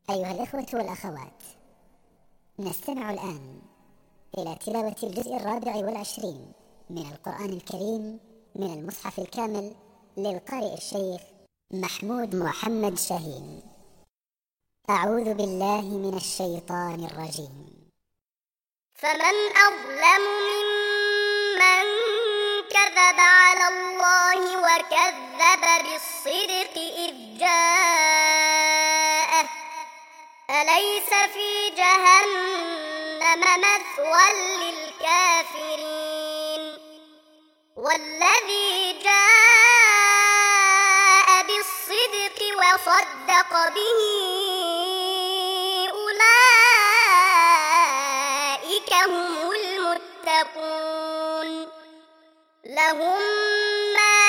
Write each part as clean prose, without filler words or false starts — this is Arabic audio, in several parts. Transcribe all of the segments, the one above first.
أيها الإخوة والأخوات، نستمع الآن إلى تلاوة الجزء 24 من القرآن الكريم من المصحف الكامل للقارئ الشيخ محمود محمد شاهين. أعوذ بالله من الشيطان الرجيم. فمن أظلم ممن كذب على الله وكذب بالصدق إذ جاءه، أليس في جهنم مثوى للكافرين؟ والذي جاء بالصدق وصدق به أولئك هم المتقون، لهم ما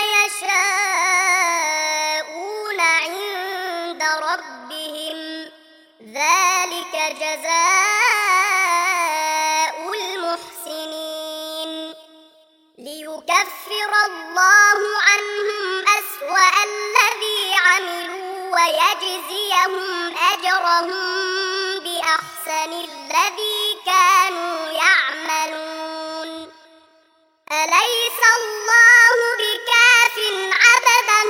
يشاءون عند ربهم، ذلك جزاء المحسنين، ليكفر الله عنهم أسوأ الذي عملوا ويجزيهم أجرهم بأحسن الذي كانوا يعملون. أليس الله بكاف عبدا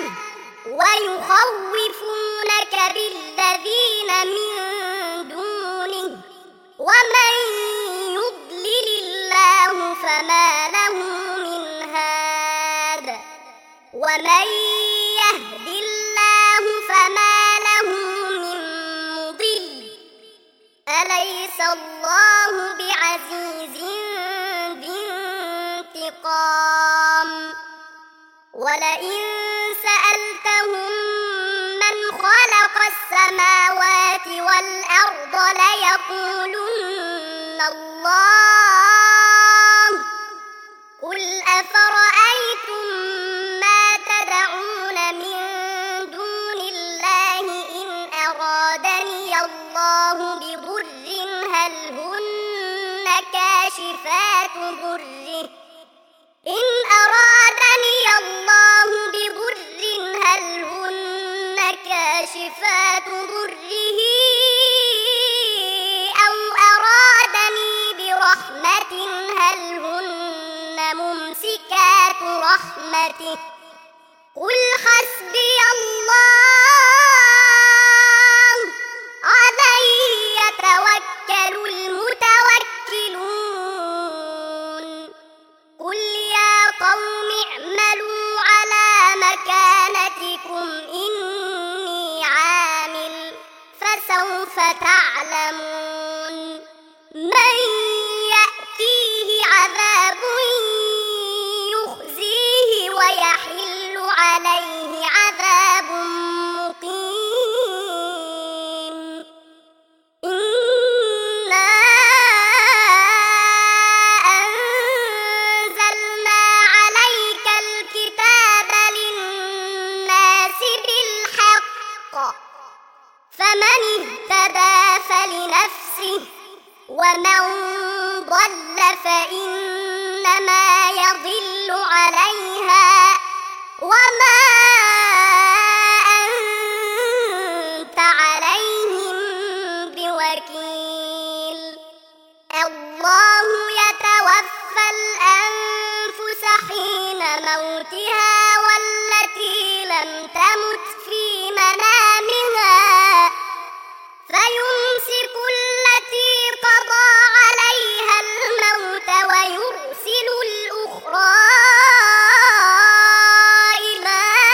ويخوفونك بالذين من دونه؟ ومن يضلل الله فما له من هاد، ومن يهد الله فما له من مضل. أليس الله بعزيز ذي انتقام؟ ولئن سألتهم من خلق السماوات والأرض ليقولن الله. قل أفرأيتم ما تدعون من دون الله إن أرادني الله بضر هل هن كاشفات ضره؟ إن أرادني الله بضر هل هن كاشفات ضره؟ أو أرادني برحمة هل هن ممسكات رحمته؟ قل حسبي الله، عليه يتوكل المتوكلون. قل يا قوم اعملوا على مكانتكم إني عامل، فسوف تعلمون من يأتيه عذاب يخزيه ويحل عليه عذاب مقيم. إنا أنزلنا عليك الكتاب للناس بالحق، فمن اهتدى فلنفسه، ومن ضل فإنما يضل عليها، وما أنت عليهم بوكيل. الله يتوفى الأنفس حين موتها والتي لم تمت في منامها، فيمسك التي قضى عليها الموت ويرسل الأخرى إلى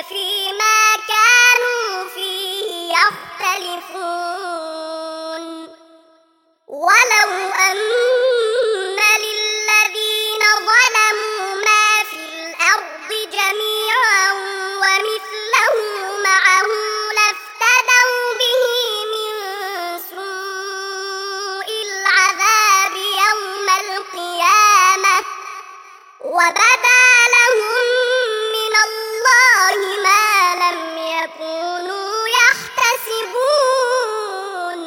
فيما كانوا فيه يختلفون ولو أن للذين ظلموا ما في الأرض جميعا ومثله معه لافتدوا به من سوء العذاب يوم القيامة وبدا لهم من الله ما لم يكونوا يحتسبون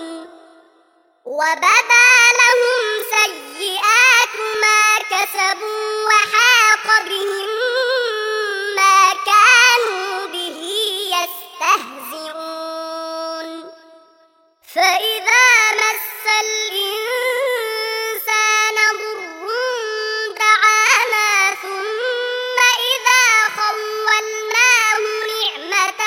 وبدا لهم سيئات ما كسبوا وحاق بهم ما كانوا به يستهزئون فإذا مس الإنسان ضر دعانا ثم إذا خولناه نعمة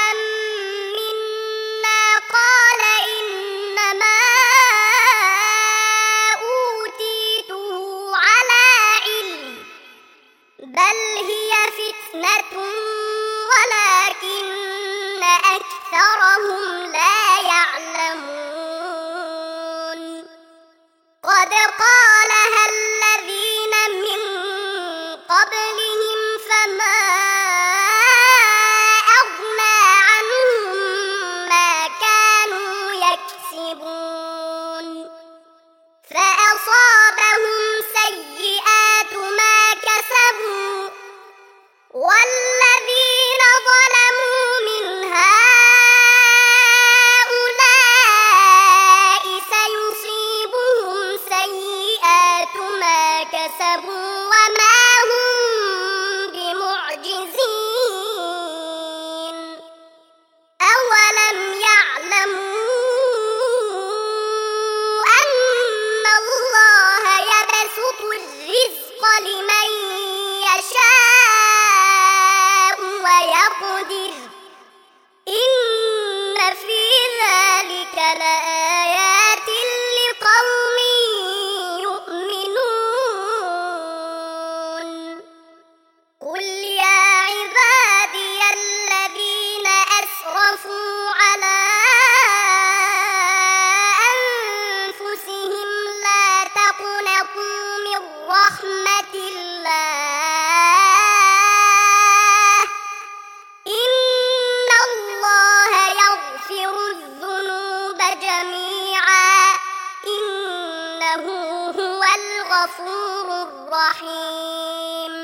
منا قال إنما أوتيته على علم بل هي فتنة ولكن أكثرهم لا يعلمون قد قالها الذين من قبلهم فما أغنى عنهم ما كانوا يكسبون فأصابهم سيئات ما كسبوا والذين ظلموا من هؤلاء سيصيبهم سيئات ما كسبوا وما هم بمعجزين أولم يعلموا أن الله يبسط الرزق لمن يشاء ويقدر إن في ذلك لآيات لقوم يؤمنون قل يا عبادي الذين أسرفوا على أنفسهم لا تقنطوا من رحمة الله إن الله يغفر الذنوب جميعا إنه هو الغفور الرحيم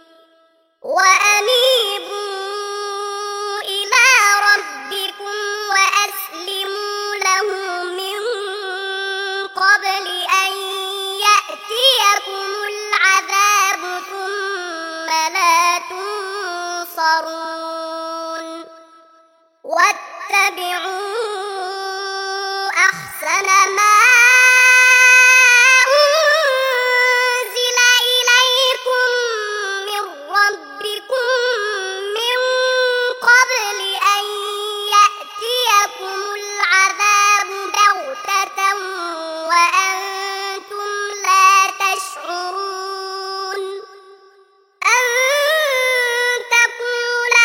وأنيبوا إلى ربكم وأسلموا له من قبل أن يأتيكم العذاب ثم لا تنصرون واتبعوا أحسن ما أنزل إليكم من ربكم من قبل أن يأتيكم العذاب بغتة وأنتم لا تشعرون أن تقول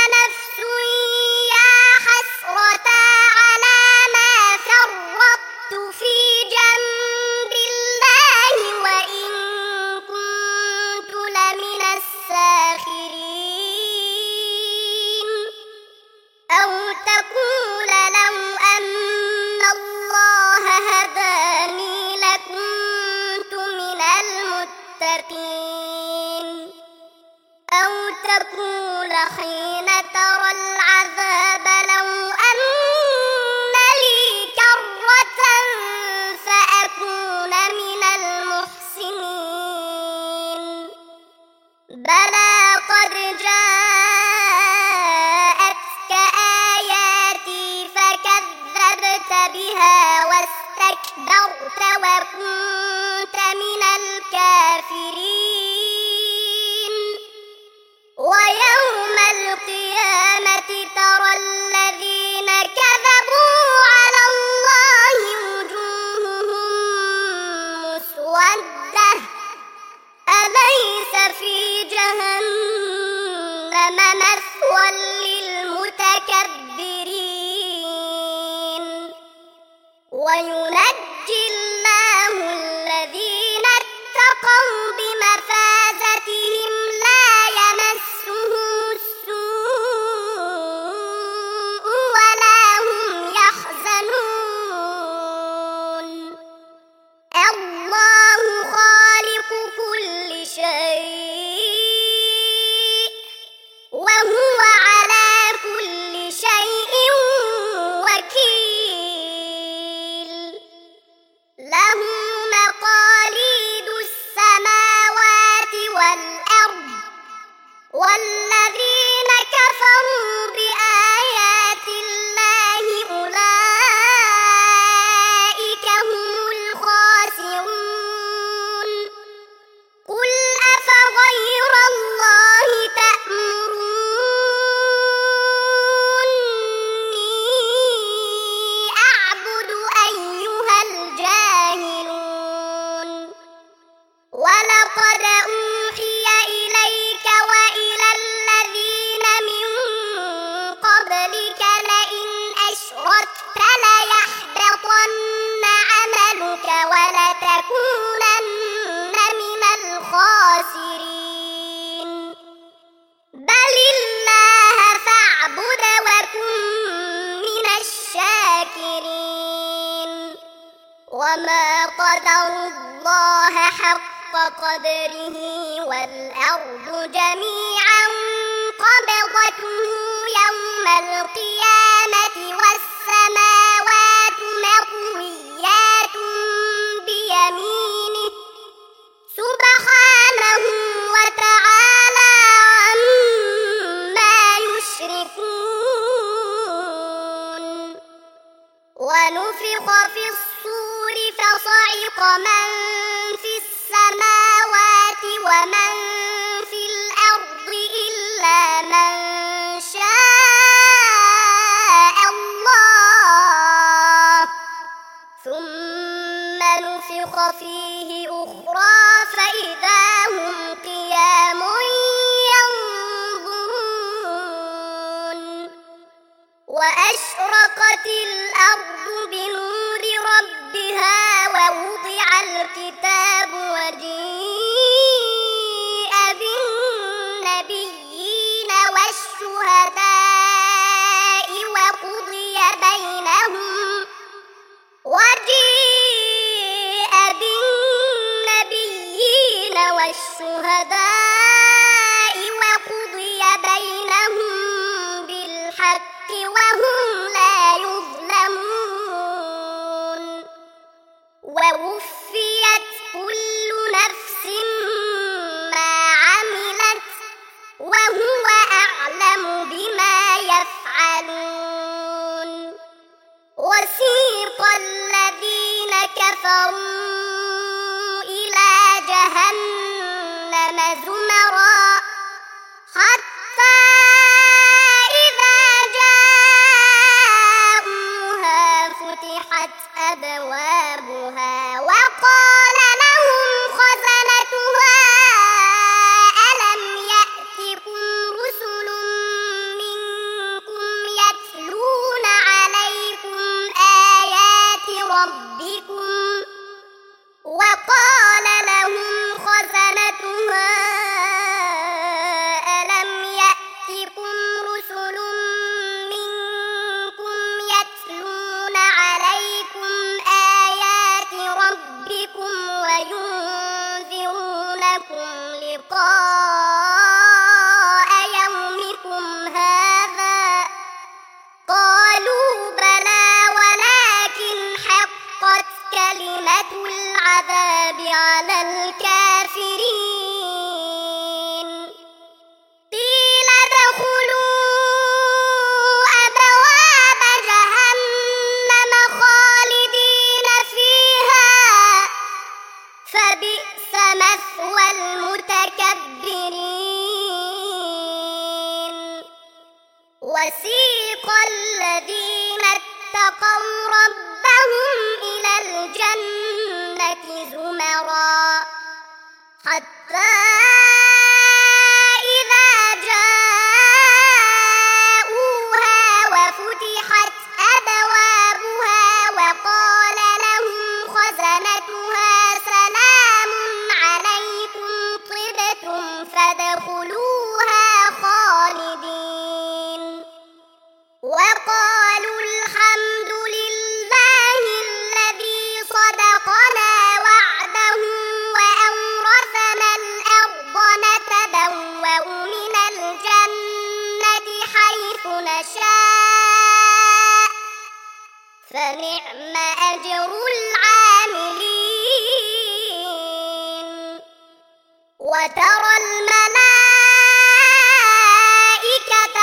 كفروا بمفازتهم لا يمسهم السوء ولا هم يحزنون الله خالق كل شيء وهو على كل شيء وكيل له مقاليد السماوات والأرض والذين كفروا بآيات الله أولئك هم الخاسرون قل أفغير الله تأمروني أعبد أيها الجاهلون ولقد أوحي إليك وإلى الذين من قبلك لئن أشركت ليحبطن عملك ولتكونن من الخاسرين بل الله فاعبد وكن من الشاكرين وما قدروا الله حق قدره والأرض جميعا قبضته يوم القيامة والسماوات مطويات بيمينه سبحانه وتعالى عما يشركون ونفخ في الصور فصعق من في السماوات ومن في الأرض إلا من شاء الله ثم نفخ فيه أخرى فإذا هم قيام ينظرون وأشرقت الأرض بنور ربها ووضع الكتاب وجيء بالنبيين والشهداء وقضي بينهم بالحق وهم لا يظلمون ووفيت كل نفس ما عملت وهو أعلم بما يفعلون وسيق الذين كفروا إلى جهنم زمرا حتى إذا جاءوها فتحت أبوابها وقال لهم خزنتها ألم يأتكم رسل منكم يتلون عليكم آيات ربكم وقال لهم خزنتها ألم يأتكم رسل منكم يتلون عليكم آيات ربكم وينذرونكم لقاء يومكم هذا قالوا بلى ولكن حقت كلمة العذاب على الكافرين قيل ادخلوا أبواب جهنم خالدين فيها فبئس مثوى المتكبرين وسيق الذين اتقوا ربهم إلى الجنة زمرا حتى إذا جاءوها وفتحت أبوابها وقال لهم خزنتها سلام عليكم فنعم أجر العاملين. وترى الملائكة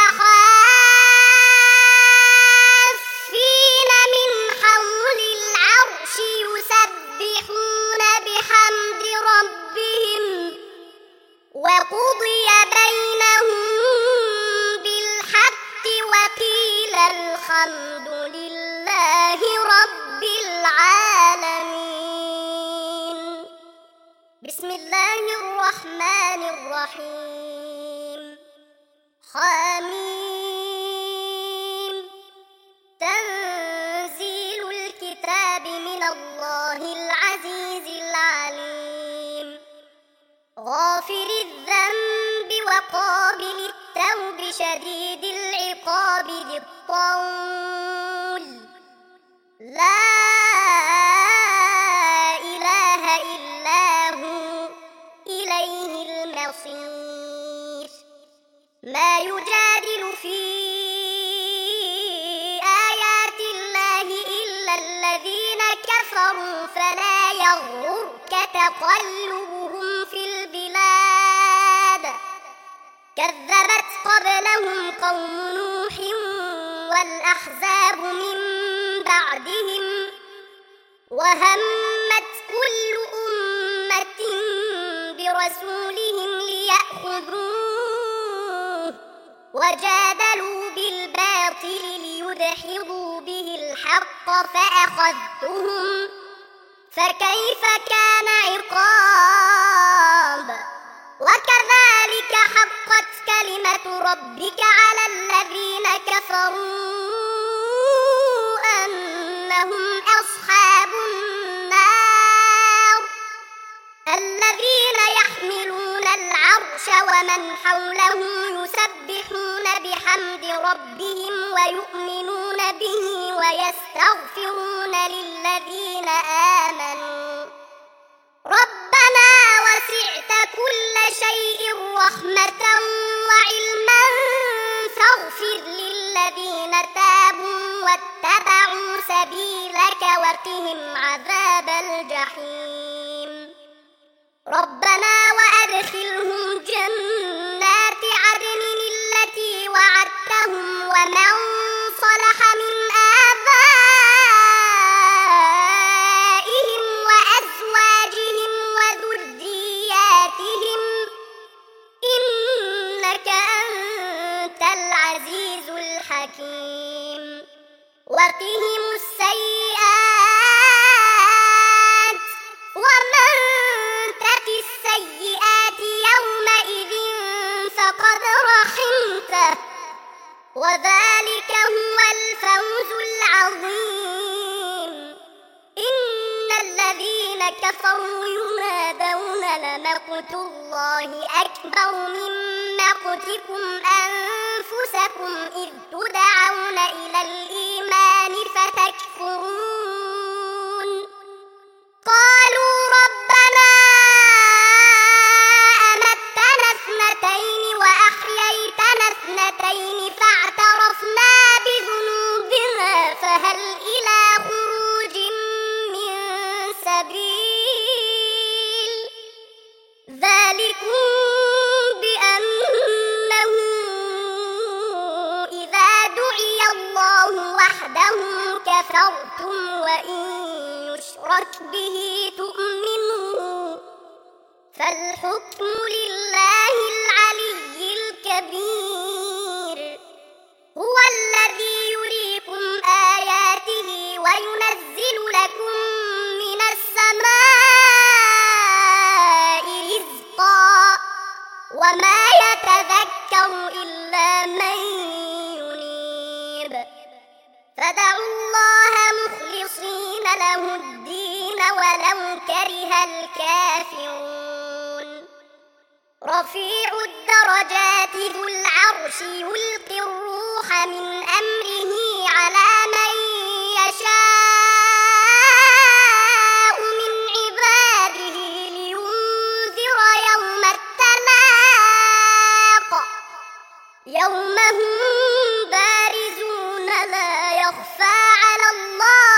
حافين من حول العرش يسبحون بحمد ربهم وقضي بينهم بالحق وقيل الحمد لله رب العالمين. بسم الله الرحمن الرحيم. حميم. تنزيل الكتاب من الله العزيز العليم. غافر الذنب وقابل التوب شديد العقاب ذي الطول. لا إله إلا هو إليه المصير. ما يجادل في آيات الله إلا الذين كفروا فلا يغررك تقلبهم في البلاد. كذبت قبلهم قوم نوح والأحزاب من بعدهم وهمت كل أمة برسولهم ليأخذوه وجادلوا بالباطل ليدحضوا به الحق فأخذتهم فكيف كان عقاب. وكذلك حقت كلمة ربك على الذين كفروا أنهم أصحاب النار. الذين يحملون العرش ومن حوله يسبحون بحمد ربهم ويؤمنون به ويستغفرون للذين آمنوا ربنا وسعت كل شيء رحمة وعلما فاغفر للذين تابوا واتبعوا سبيلك وقهم عذاب الجحيم. ربنا وأدخلهم جنات عدن التي وعدتهم ومن صلح من آبائهم وأزواجهم وذرياتهم إنك أنت العزيز الحكيم. وقهم السيئات ومن تق السيئات يومئذ فقد رحمته وذلك هو الفوز العظيم. إن الذين كفروا ينادون لمقت الله أكبر من مقتكم أنفسكم إذ تدعون إلى الإيمان فتكفرون. قالوا ربنا أمتنا اثنتين وأحييتنا اثنتين فاعترفنا بذنوبنا فهل إلى خروج من سبيل. ذلكم بأنه إذا دعي الله وحده كفرتم وإن يشرك به تؤمنوا فالحكم لله العلي الكبير. هو الذي يريكم آياته وينزل لكم من السماء رزقا وما يتذكر إلا من ينيب. فادعوا الله مخلصين له الدين ولو كره الكافرون. رفيع الدرجات ذو العرش يلقي الروح من أمره على من يشاء من عباده لينذر يوم التلاق يوم هم بارزون لا يخفى على الله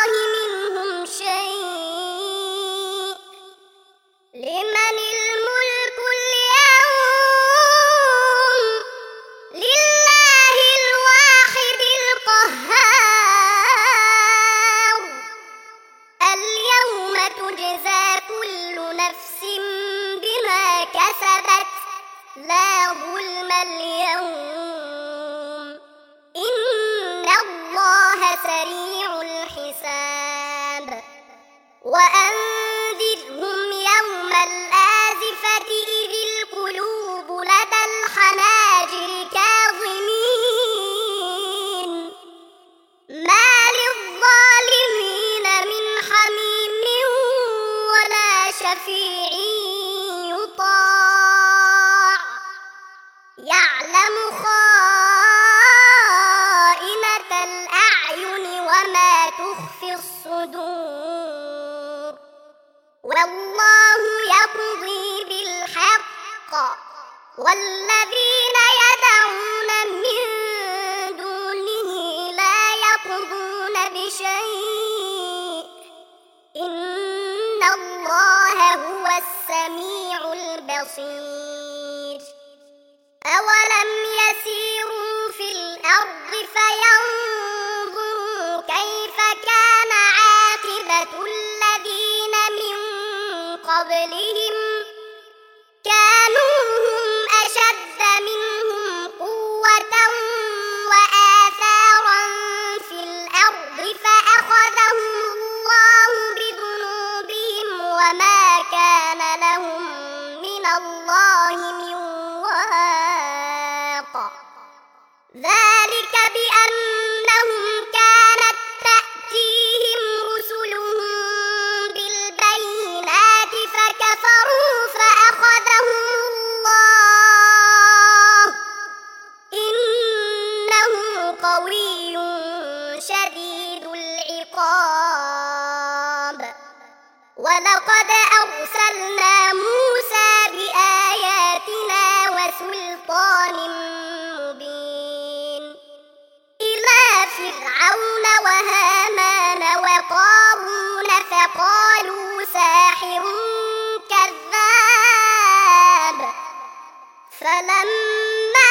كسبت لا ظلم اليوم إن الله سريع الحساب وأنذرهم يوم الآزفة إذ القلوب لدى الحناجر كاظمين ما للظالمين من حميم ولا شفيع يطاع يعلم خائنة الأعين وما تخفي الصدور والله يقضي بالحق والذين يدعون من دونه لا يقضون بشيء إن الله هو السميع البصير أولم يسيروا في الأرض فينظروا كيف كان عاقبة الذين من قبلهم كانوا هم أشد منهم قوة وآثارا في الأرض فأخذهم الله بذنوبهم وما كان لهم من الله من واق ذلك بأنهم كانت تأتيهم رسلهم بالبينات فكفروا فأخذهم الله إنه قوي شديد العقاب ولقد أرسلنا موسى بآياتنا وسلطان مبين إلى فرعون وهامان وقارون فقالوا ساحر كذاب فلما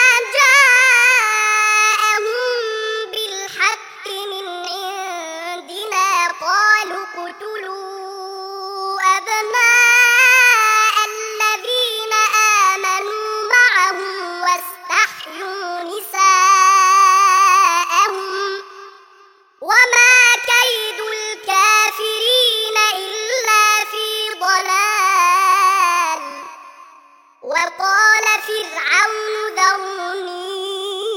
جاءهم بالحق من عندنا قالوا اقتلوا أبناء الذين آمنوا معه واستحيوا نساءهم وما كيد الكافرين إلا في ضلال وقال فرعون ذروني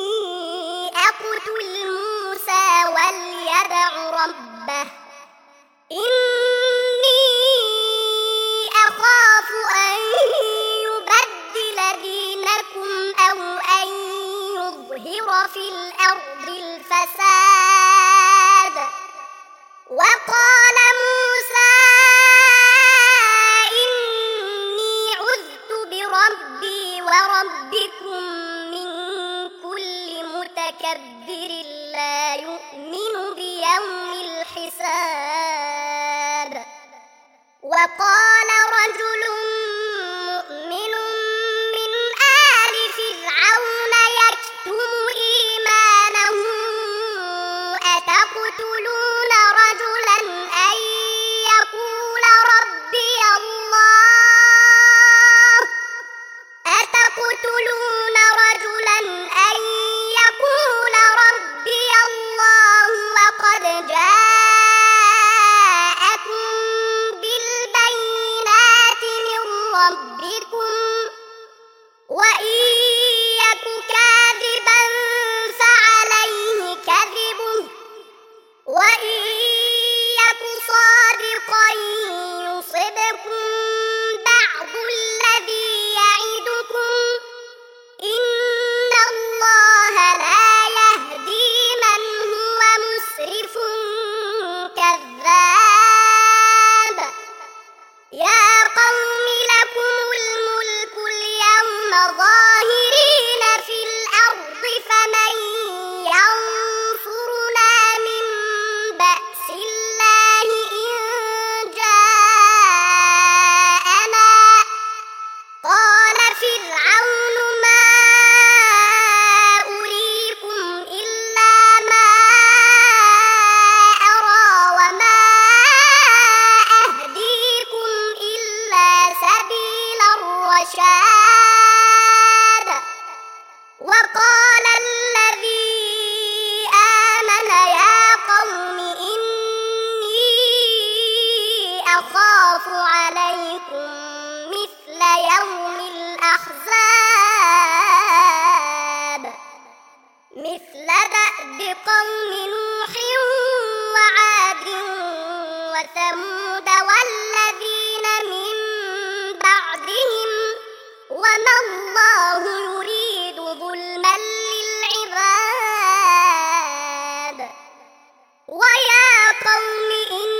أقتل موسى وليدع ربه إني أخاف أن يبدل دينكم أو أن يظهر في الأرض الفساد وقال موسى إني عذت بربي وربكم من كل متكبر لا يؤمن بيوم الحساب وقال رجل مؤمن من آل فرعون يكتم إيمانه أتقتلون رجلا أن يقول ربي الله أتقتلون رجلا أن يقول ربي الله وقد جاءكم بالبينات من ربكم وإن يك كاذبا فعليه كذبه وإن يك صادقا يصبكم بعض الذي يعدكم إن الله لا يهدي من هو مسرف كذاب يا قوم لكم الملك اليوم ظاهرين في الأرض فمن ينصرنا من بأس الله إن جاءنا قال فرعون ما أريكم إلا ما أرى وما أهديكم إلا عليكم مثل يوم الأحزاب مثل دأب قوم نوح وعاد وثمود والذين من بعدهم وما الله يريد ظلما للعباد ويا قوم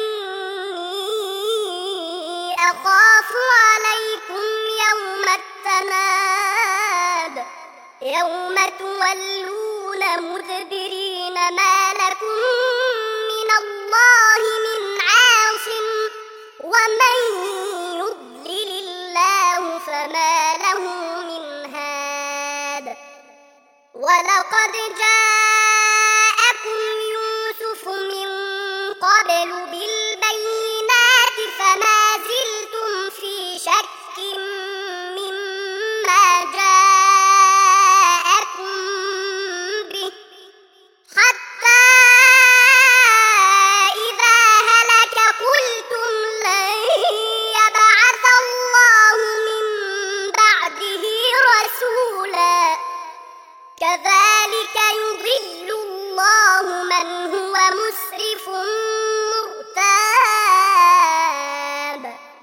إني أخاف عليكم يوم التناد يوم تولون مدبرين ما لكم من الله من عاصم ومن يضلل الله فما له من هاد ولقد جاءكم يوسف من قبل بالبينات فما زلتم في شك مما جاءكم به حتى إذا هلك قلتم لن يبعث الله من بعده رسولا كذلك يضل الله من هو مسرف مرتاب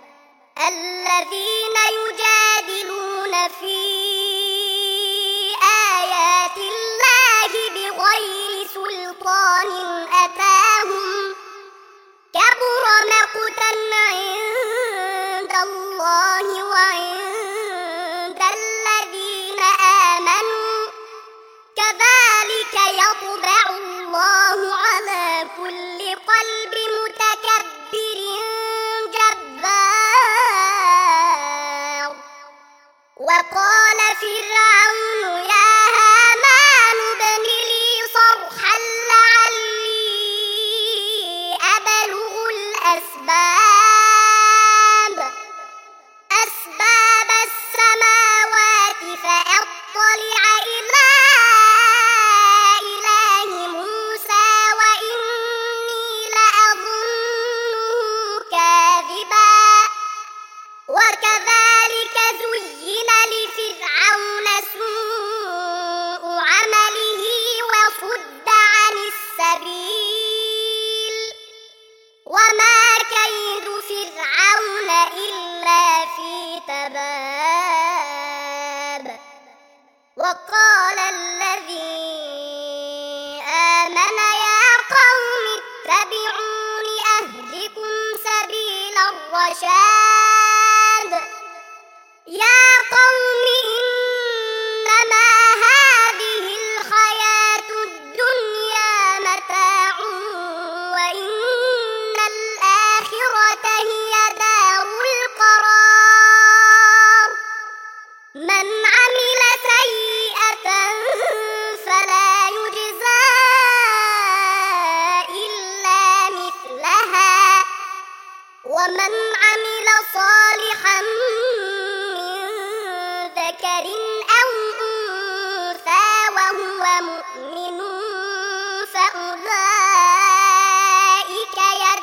الذين يجادلون في آيات الله بغير سلطان أتاهم كبر مقتا عند الله وعند الذين آمنوا كذلك يطبع الله على كل قلب متكبر جبار وقال فرعون يا هامان ابن لي صرحا لعلي أبلغ أسباب السماوات فأطلع إلى إله موسى وإني لأظنه كاذبا وكذلك زين لفرعون سوء عمله وصد عن السبيل وما كيد فرعون إلا في تباب وقال الذي آمن يا قوم اتبعون أهدكم سبيل الرشاد يا قوم إنما هذه الحياة الدنيا متاع وإن الآخرة هي دار القرار من عمل سيئة فلا يجزى إلا مثلها ومن عمل صالحا من ذكر أو أنثى وهو مؤمن فأولئك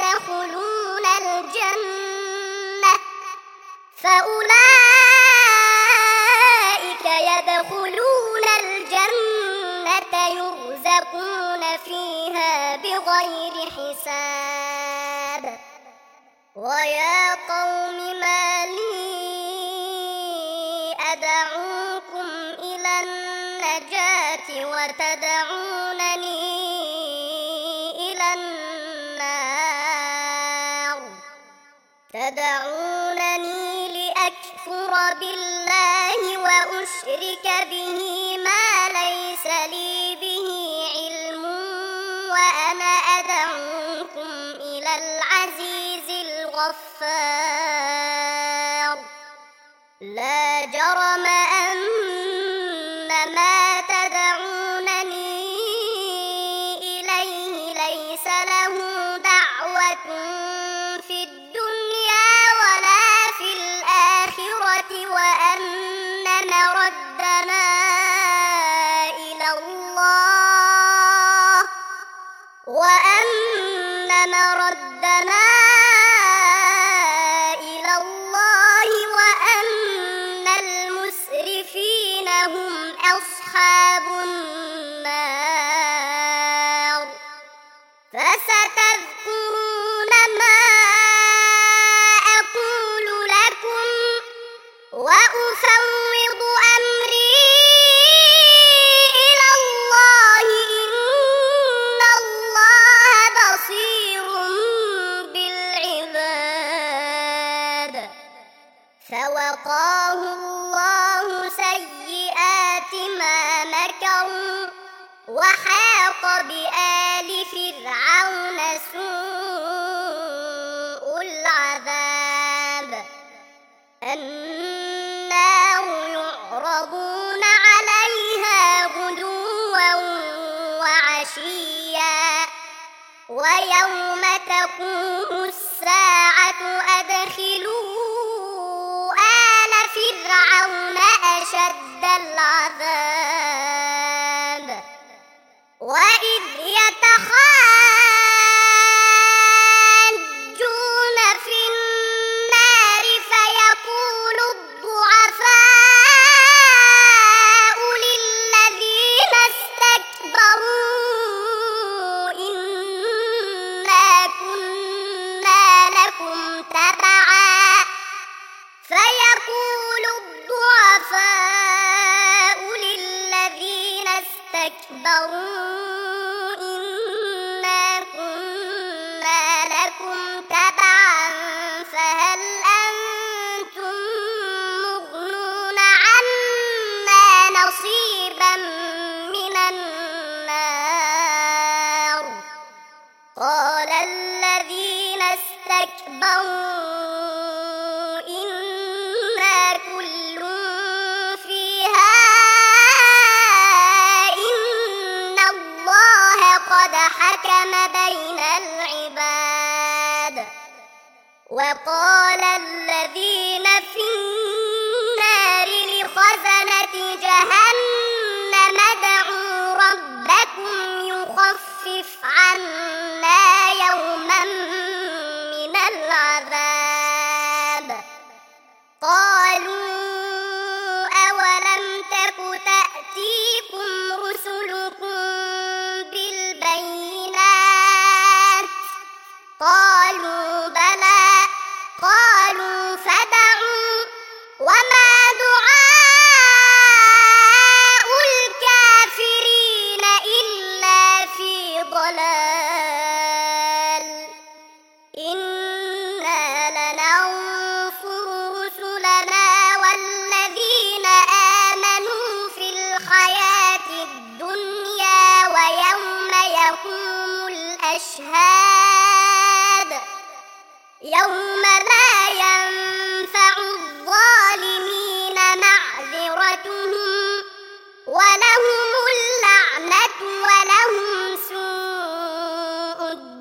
يدخلون الجنة يرزقون فيها بغير حساب ويا قوم ما لي أدعوكم إلى النجاة وتدعونني إلى النار تدعونني لأكفر بالله وأشرك به ما ليس لي به علم وأنا أدعوكم إلى العزيز الغفار لا جرم أن ما تدعونني إليه ليس له دعوة في الدنيا ولا في الآخرة وأن مردنا إلى الله وأن مردنا إلى فوقاه الله سيئات ما مكروا وحاق بآل فرعون سوء العذاب النار يعرضون عليها غدوا وعشيا ويوم تقوم الساعة أدخلوا آل فرعون أشد العذاب وإذ يتحاجون في النار فيقول الضعفاء للذين استكبروا إنا كنا لكم تبعا فيقول الضعفاء للذين استكبروا إنا كنا لكم تبعا فهل أنتم مغنون عنا نصيبا من النار قال الذين استكبروا إنا كل فيها إن الله قد حكم بين العباد وقال الذين في النار لخزنة جهنم ادعوا ربكم يخفف عنا يوما من العذاب قالوا أولم تك تأتيكم رسلكم بالبينات قالوا بلى قالوا فادعوا وما دعاء الكافرين إلا في ضلال إنا لننصر رسلنا والذين آمنوا في الحياة الدنيا ويوم يقوم الأشهاد يوم لا ينفع الظالمين معذرتهم ولهم اللعنة ولهم سوء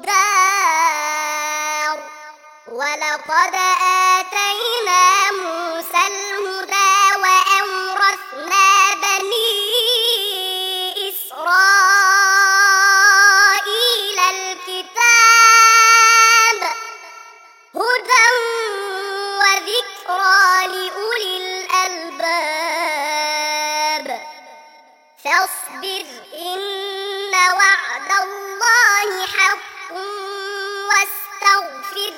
الدار ولقد آتينا موسى الهدى وأورثنا بني إسرائيل الكتاب هدى وذكرى لأولي الألباب فاصبر إن وعد الله حق واستغفر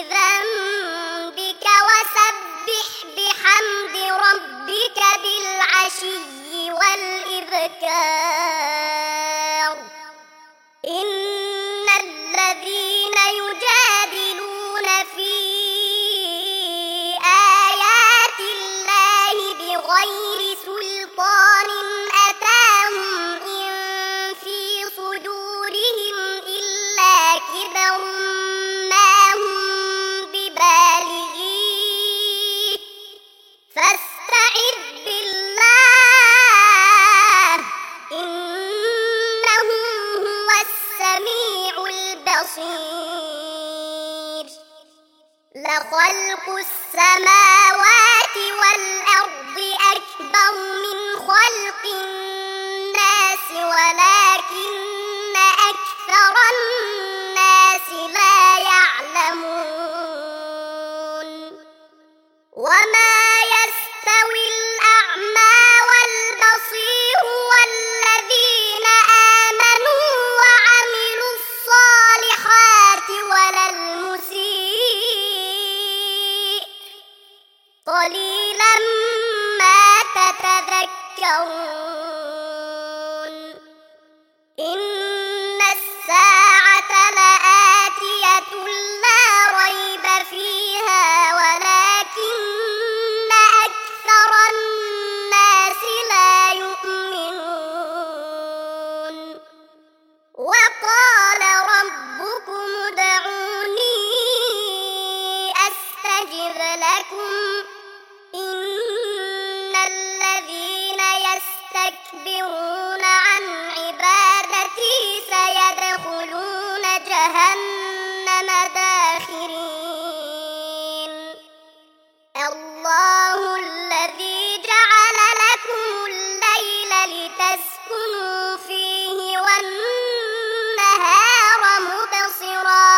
لذنبك وسبح بحمد ربك بالعشي والإبكار إن الذين يجادلون في آيات الله بغير سلطان أتاهم إن في صدورهم إلا كبر ما هم ببالغيه فاستعذ بالله إنه هو السميع البصير لخلق السماوات والأرض أكبر من خلق الناس ولكن أكثر الناس لا يعلمون وما يستوي الأعمى والبصير والذين آمنوا وعملوا الصالحات ولا المسيء قليلا ما تتذكرون إن الساعة لآتية لا ريب فيها ولكن يغفر لكم إن الذين يستكبرون عن عبادتي سيدخلون جهنم داخرين الله الذي جعل لكم الليل لتسكنوا فيه والنهار مبصرا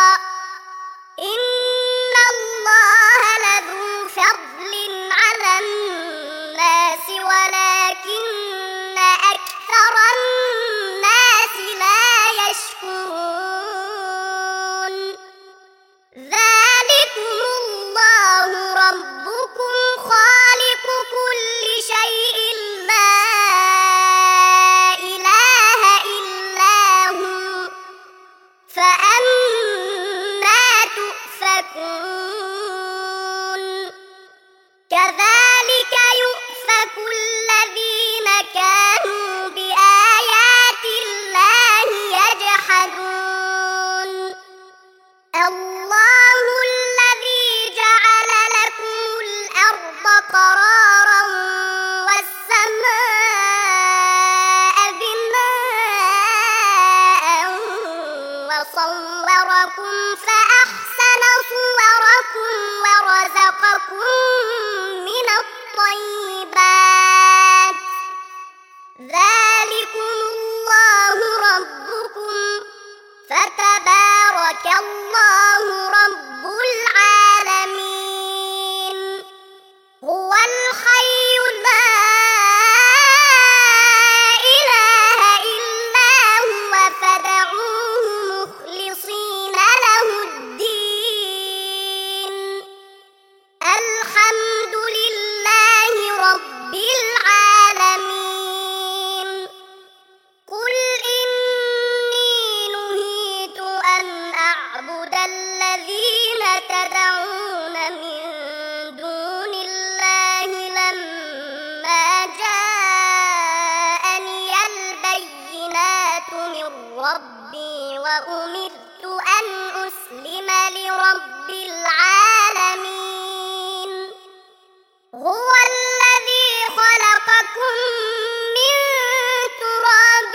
إن الله لذو فضل على الناس ولكن أكثر الناس لا يشكرون ذلكم الله ربكم خالق كل شيء لا إله إلا هو فأنا تؤفكون كذلك يؤفك الذين كانوا بآيات الله يجحدون الله الذي جعل لكم الأرض قرارا والسماء بناء وصوركم فأحسن صوركم ورزقكم من الطيبات ذلكم الله ربكم فتبارك الله رب العالمين هو الحي لا إله إلا هو فادعوه مخلصين له الدين الحمد لله رب العالمين قل إني نهيت أن أعبد الذين تدعون من دون الله لما جاءني البينات من ربي وأمرت أن أسلم لرب العالمين هو الذي خلقكم من تراب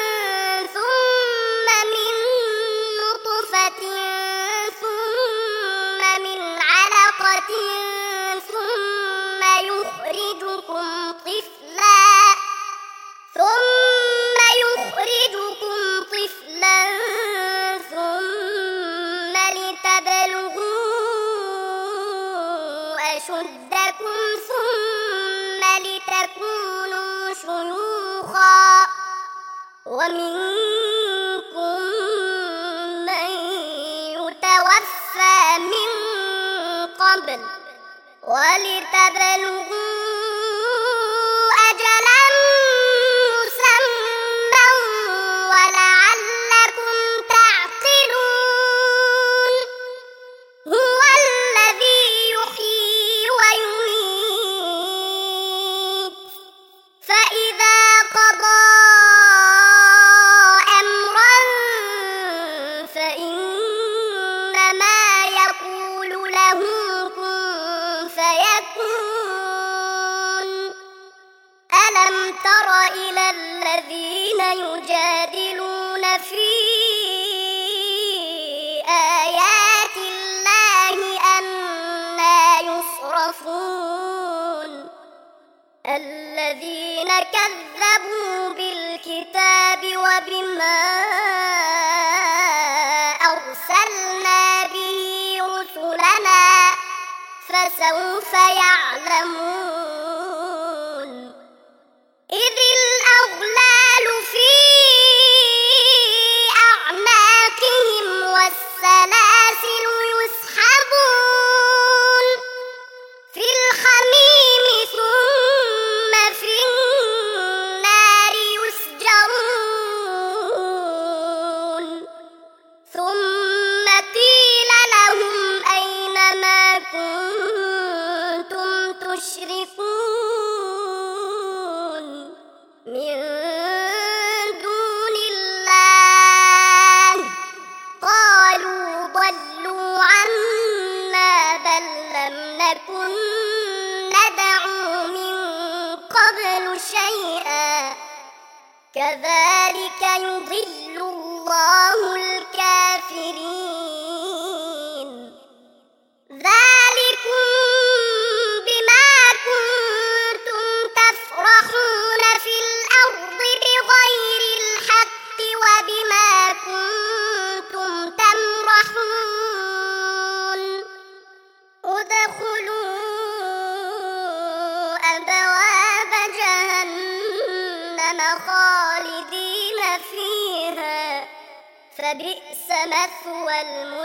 ثم من نطفة ثم من علقة ثم يخرجكم طفلا ثم لتبلغوا أشدكم ثم لتكونوا شيوخا ومنكم من يتوفى من قبل ولتبلغوا أجلا مسمى ولعلكم تعقلون هو الذي يحيي ويميت فإذا قضى أمرا فإنما يقول له كن فيكون ألم تر إلى الذين يجادلون في آيات الله أنى يصرفون الذين كذبوا بالكتاب وبما أرسلنا به رسلنا فسوف يعلمون إذ الأغلال في أعناقهم والسلاسل يسحبون في الحميم ثم في النار يسجرون ثم قيل لهم أين ما كنتم تشركون من دون الله قالوا ضلوا عنا بل لم نكن نكن ندعو من قبل شيئا كذلك يضل الله الكافرين ذلكم بما كنتم تفرحون في الأرض بغير الحق وبما كنتم تمرحون ادخلوا أبواب جهنم خالدين فيها فبئس مثوى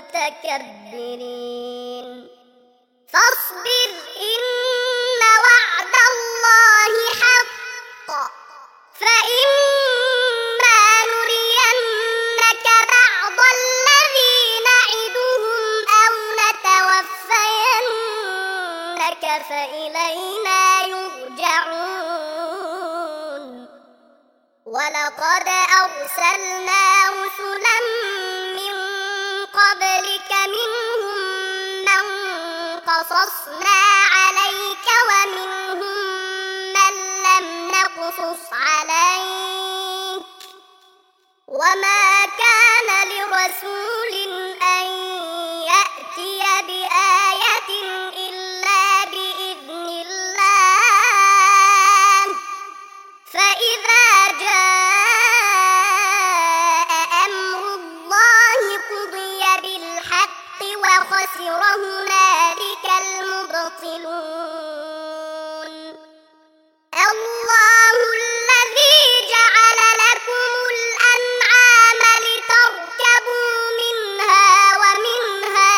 المتكبرين فاصبر إن وعد الله حق فإما نرينك بعض الذي نعدهم أو نتوفينك فإلينا يرجعون ولقد أرسلنا رسلا من قبلك منهم من قصصنا عليك ومنهم من لم نقصص عليك وما كان لرسول أن يأتي بآية إلا بإذن الله فإذا جاء أمر الله قضي بالحق وخسر هنالك المبطلون الله الذي جعل لكم الأنعام لتركبوا منها ومنها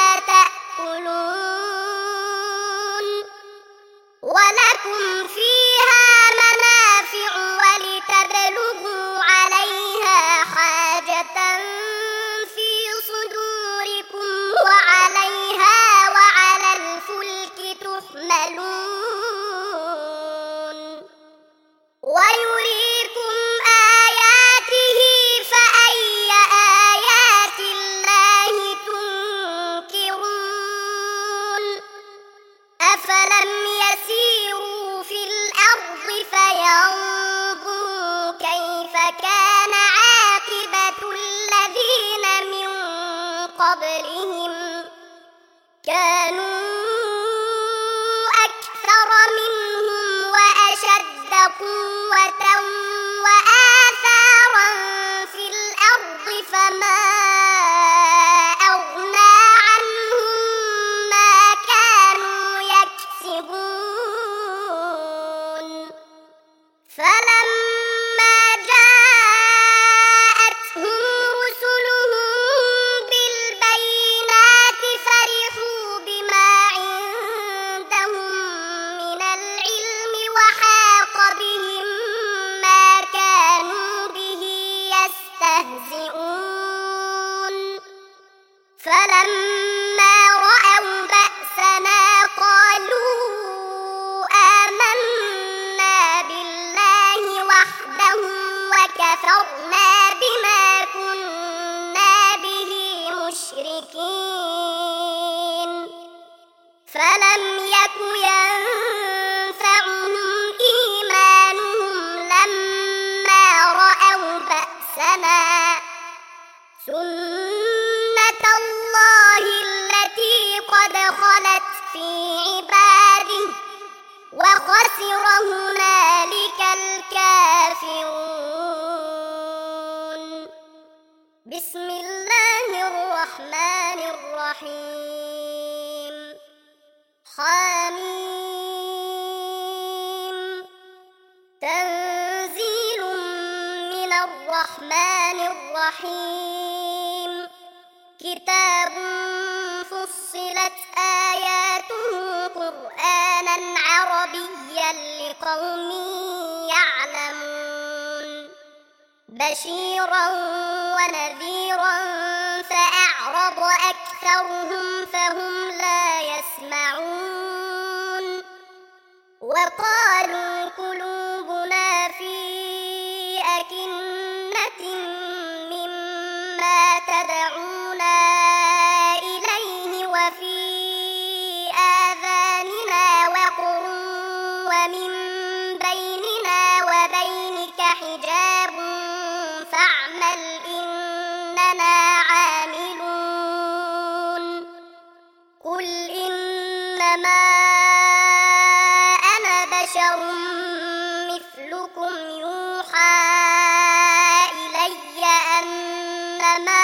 تأكلون ولكم فيها منافع ولتبلغوا عليها حاجة في صدوركم وعليها وعلى الفلك تحملون ويريكم آياته فأي آيات الله تنكرون أفلم يسيروا في الأرض فينظروا كيف كان عاقبة الذين من قبلهم كانوا أكثر منهم وأشد قوة وآثارا في الأرض فما أغنى عنهم ما كانوا يكسبون فلما جاءتهم رسلهم بالبينات فرحوا بما عندهم من العلم وحاق بهم ما كانوا به يستهزئون فلما رأوا بأسنا قالوا آمنا بالله وحده وكفرنا بما كنا به مشركين فلم يك ينفعهم إيمانهم لما رأوا بأسنا سنة الله التي قد خلت في عباده وخسر هنالك الكافرون بسم الله الرحمن الرحيم حميم تنزيل من الرحمن الرحيم كتاب فصلت آياته قرآنا عربيا لقوم يعلمون بشيرا ونذيرا فأعرض أكثرهم فهم لا يسمعون وقالوا قلوبنا في أكنة مما تدعونا إليه وفي آذاننا بشر مثلكم يوحى إلي أنما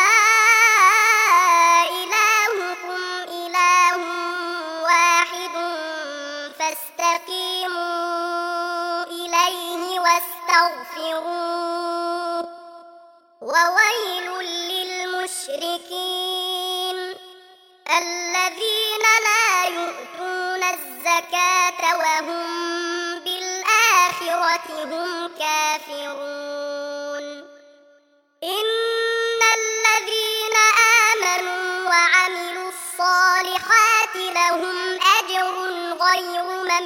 إلهكم إله واحد فاستقيموا إليه واستغفروه وويل للمشركين الذين لا يؤتون الزكاة وهم بالآخرة هم كافرون إن الذين آمنوا وعملوا الصالحات لهم أجر غير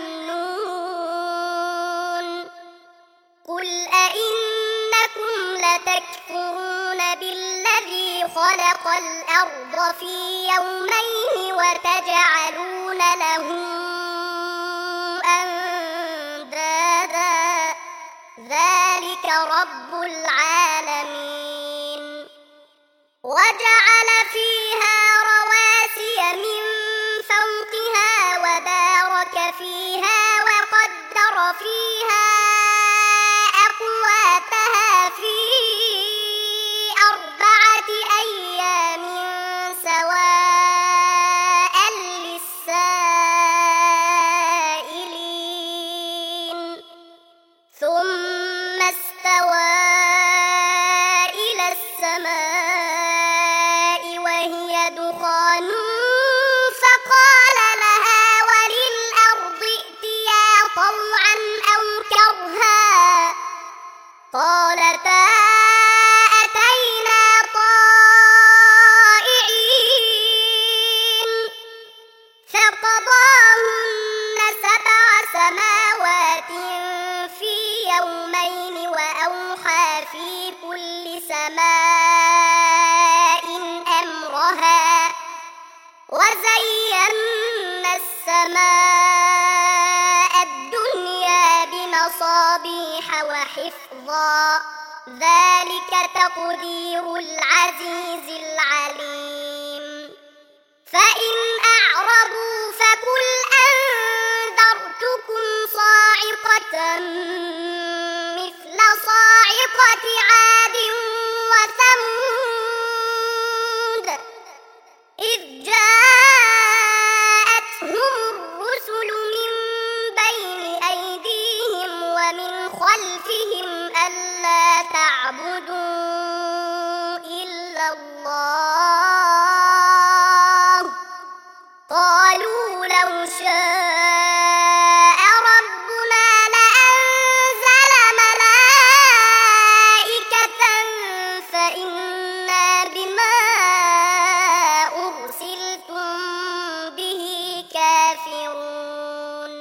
ممنون قل أئنكم لتكفرون بالذي خلق الأرض في يومين وتجعلون له أندادا ذلك رب العالمين وجعل فيها رواسي من فوقها وبارك فيها وقدر فيها أقواتها في 4 أيام سواء للسائلين ثم استوى إلى السماء وهي دخان فقال لها وللأرض ائتيا طوعا أو كرها قالتا أتينا طائعين فقضاهن 7 سماوات في يومين وأوحى في كل سماء أمرها وزينا السماء الدنيا بمصابيح وحفظا ذلك تقدير العزيز العليم فإن أعرضوا فقل أنذرتكم صاعقة مثل صاعقة عاد وثمود إذ جاءتهم الرسل من بين أيديهم ومن خلفهم ألا تعبدوا إلا الله قالوا لو شاء ربنا لأنزل ملائكة فإنا بما أرسلتم به كافرون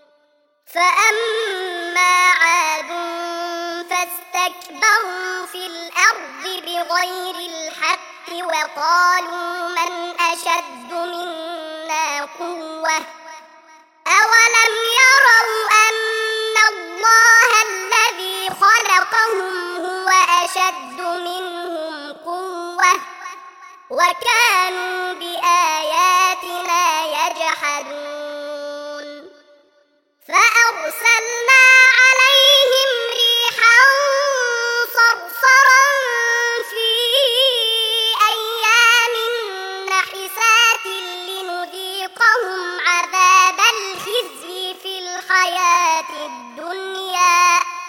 فأما عاد فاستكبروا في الأرض بغير الحق وقالوا من أشد منا قوة أولم يروا أن الله الذي خلقهم هو أشد منهم قوة وكانوا بآياتنا يجحدون فأرسلنا عليهم ريحا صرصرا في أيام نحسات لنذيقهم عذاب الخزي في الحياة الدنيا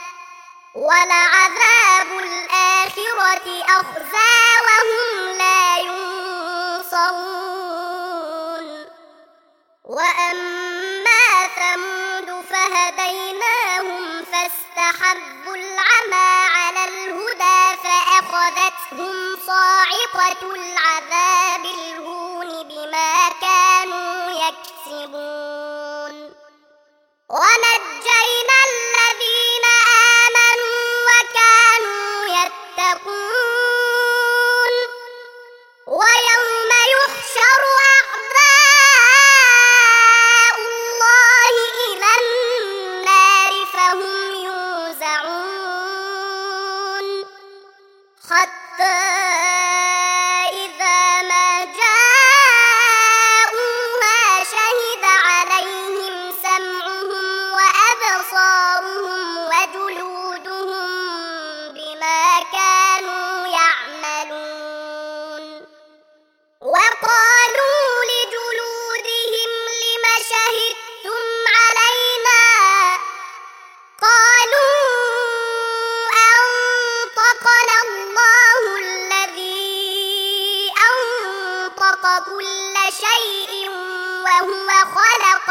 ولعذاب الآخرة أخزى وهم لا ينصرون وأما ثمود فهديناهم فاستحبوا العمى على الهدى فأخذتهم صاعقة العذاب الهون بما كانوا يكسبون ونجينا الذين آمنوا وكانوا يتقون ويوم يحشر أعداء الله إلى النار فهم يوزعون حتى إذا ما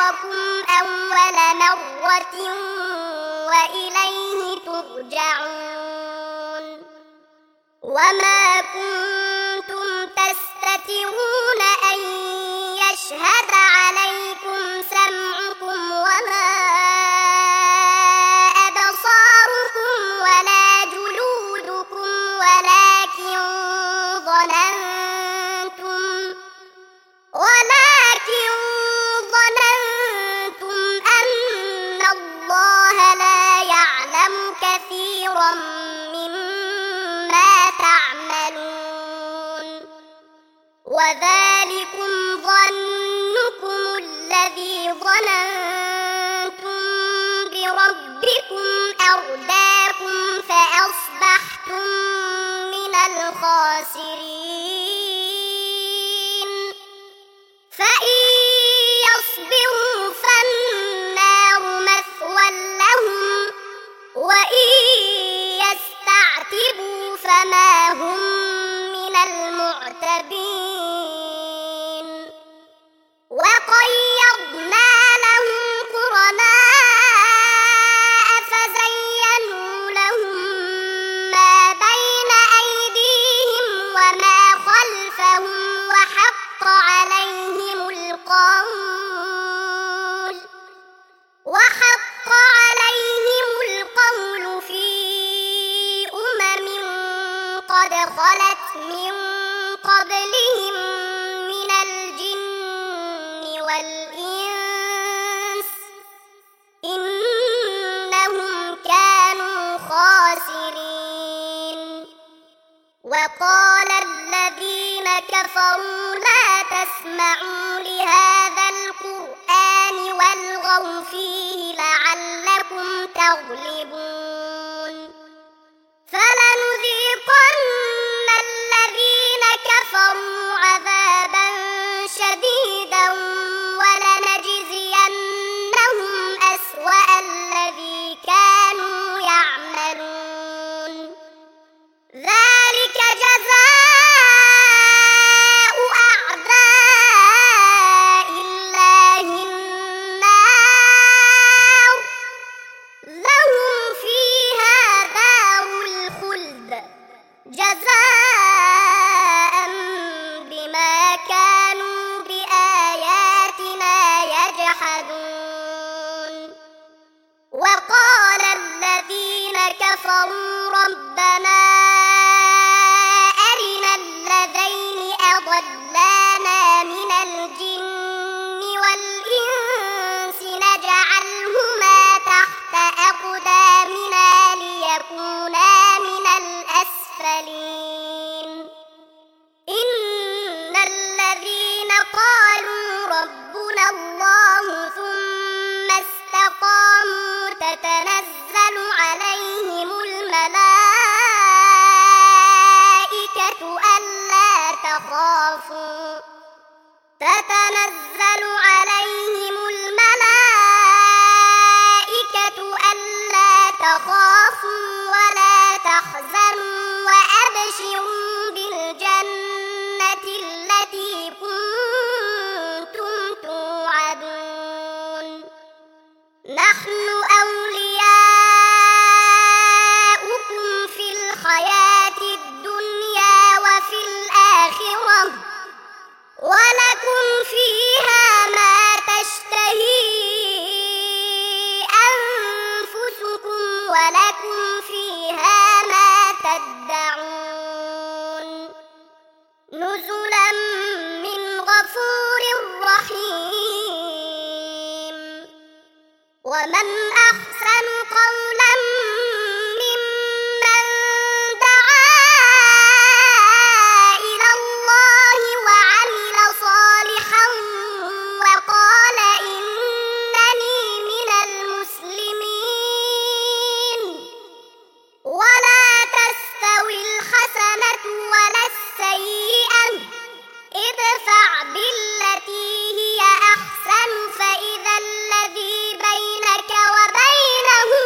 خلقكم أول مرة وإليه ترجعون وما كنتم تستترون أن يشهد عليكم سمعكم ولا أبصاركم ولا جلودكم ولكن ظننتم أن الله لا يعلم كثيرا مما تعملون وذلكم ظنكم الذي ظننتم بربكم أرداكم فأصبحتم من الخاسرين فإن يصبروا فالنار مثوى لهم وإن يستعتبوا فما هم من المعتبين وقيضنا لهم قرناء فزينوا لهم ما بين أيديهم وما خلفهم وحق عليهم القول في قد خلت من قبلهم من الجن والإنس إنهم كانوا خاسرين وقال الذين كفروا لا تسمعوا لهذا القرآن والغوا فيه لعلكم تغلبون فلنذيقن الذين كفروا عذابا شديدا ولنجزينهم أسوأ الذي كانوا يعملون ذلك جزاء أعداء الله النار لهم فيها دار الخلد جزاء بما كانوا بآياتنا يجحدون وقال الذين كفروا ربنا أرنا الذين أضلانا من الجن والإنس نجعلهما تحت أقدامنا ليكونا من الأسفلين إن الذين قالوا ربنا الله ثم استقاموا تتنزل عليهم الملائكة ألا تخافوا ولا تحزنوا وأبشروا بالجنة التي كنتم توعدون نحن أولياؤكم في الحياة الدنيا وفي الآخرة ولكم فيها ما تشتهي أنفسكم ولكم فيها ما تدعون نزلا من غفور رحيم ومن أحسن قولا ممن دعا إلى الله وعمل صالحا وقال إنني من المسلمين ولا تستوي الحسنة ولا السيئة ادفع بالتي هي أحسن فإذا الذي بينك وبينه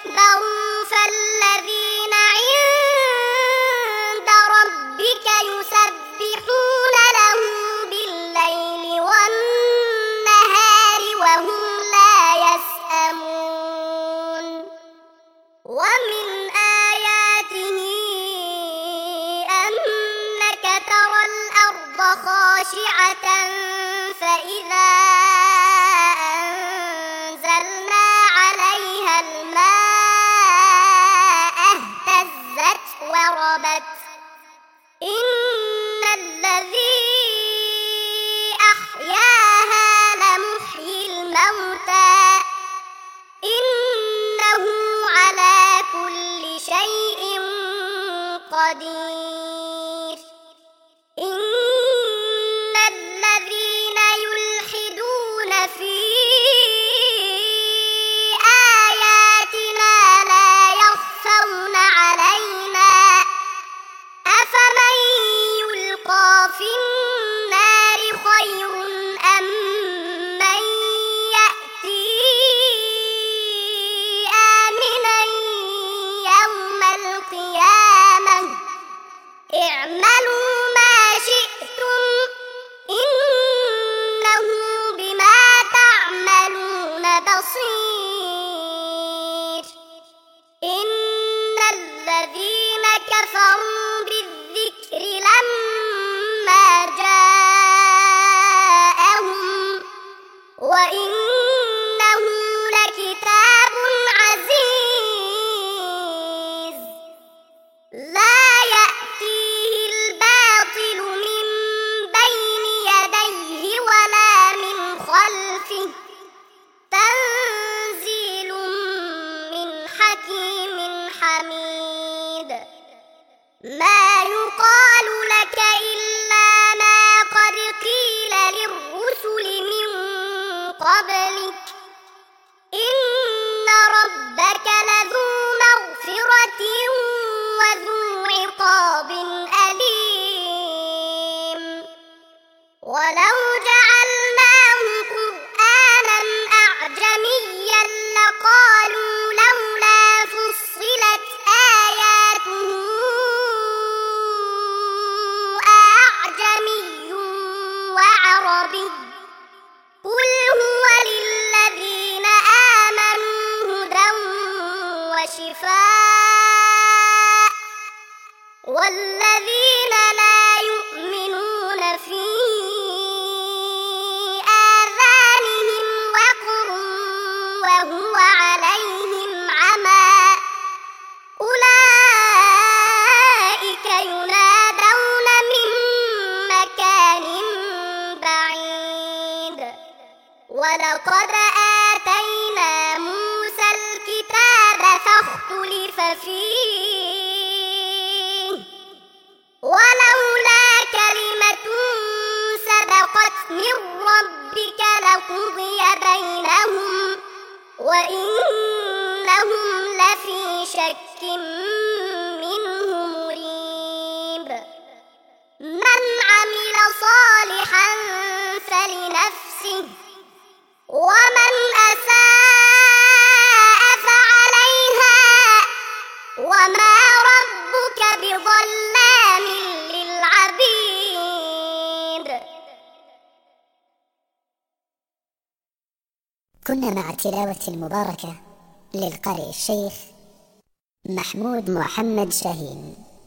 اسْتَكْبَرُوا فَالَّذِينَ عِندَ رَبِّكَ يُسَبِّحُونَ لَهُ بِاللَّيْلِ وَالنَّهَارِ وَهُمْ لَا يَسْأَمُونَ وَمِنْ آيَاتِهِ أَنَّكَ تَرَى الْأَرْضَ خَاشِعَةً فَإِذَا أَنزَلْنَا عَلَيْهَا الْمَاءَ اهْتَزَّتْ وَرَبَتْ إِنَّ الَّذِي أَحْيَاهَا لَمُحْيِي الْمَوْتَى إِنَّهُ عَلَى كُلِّ شَيْءٍ قَدِيرٌ إِنَّ الَّذِينَ يُلْحِدُونَ فِي آيَاتِنَا لَا يَخْفَوْنَ عَلَيْنَا أَفَمَن يُلْقَىٰ فِي النَّارِ خَيْرٌ أَم مَّن يَأْتِي آمِنًا يَوْمَ الْقِيَامَةِ اعْمَلُوا مَا شِئْتُمْ إِنَّهُ بِمَا تَعْمَلُونَ بَصِيرٌ إِنَّ الَّذِينَ كَفَرُوا بِالذِّكْرِ لَمَّا جَاءَهُمْ وَإِنَّهُ لَكِتَابٌ عَزِيزٌ لَا يَأْتِيهِ الْبَاطِلُ مِنْ بَيْنِ يَدَيْهِ وَلَا مِنْ خَلْفِهِ تَنزِيلٌ مِنْ حَكِيمٍ حَمِيدٍ مَا يُقَالُ لَكَ إِلَّا مَا قَدْ قِيلَ لِلرُّسُلِ مِنْ قَبْلِكَ إِنَّ رَبَّكَ لَذُو مَغْفِرَةٍ وَذُو عِقَابٍ أَلِيمٍ وَلَوْ جَعَلْنَاهُ قُرْآنًا أَعْجَمِيًّا لَّقَالُوا لَوْلَا فُصِّلَتْ آيَاتُهُ أَأَعْجَمِيٌّ وَعَرَبِيٌّ قُلْ هُوَ لِلَّذِينَ آمَنُوا هُدًى وَشِفَاءٌ وَالَّذِينَ لَا يُؤْمِنُونَ فِي آذَانِهِمْ وَقْرٌ وَهُوَ عَلَيْهِمْ عَمًى أُولَٰئِكَ يُنَادَوْنَ مِن مَّكَانٍ بَعِيدٍ وَلَقَدْ آتَيْنَا مُوسَى الْكِتَابَ فَاخْتُلِفَ فِيهِ وَلَوْلَا كَلِمَةٌ سَبَقَتْ مِن رَّبِّكَ لَقُضِيَ بَيْنَهُمْ وَإِنَّهُمْ لَفِي شَكٍّ مِّنْهُ مُرِيبٍ مَنْ عَمِلَ صَالِحًا فَلِنَفْسِهِ وَمَنْ أَسَاءَ فَعَلَيْهَا وَمَا رَبُّكَ بِظَلَّامٍ لِّلْعَبِيدِ كنا مع التلاوة المباركة للقارئ الشيخ محمود محمد شاهين.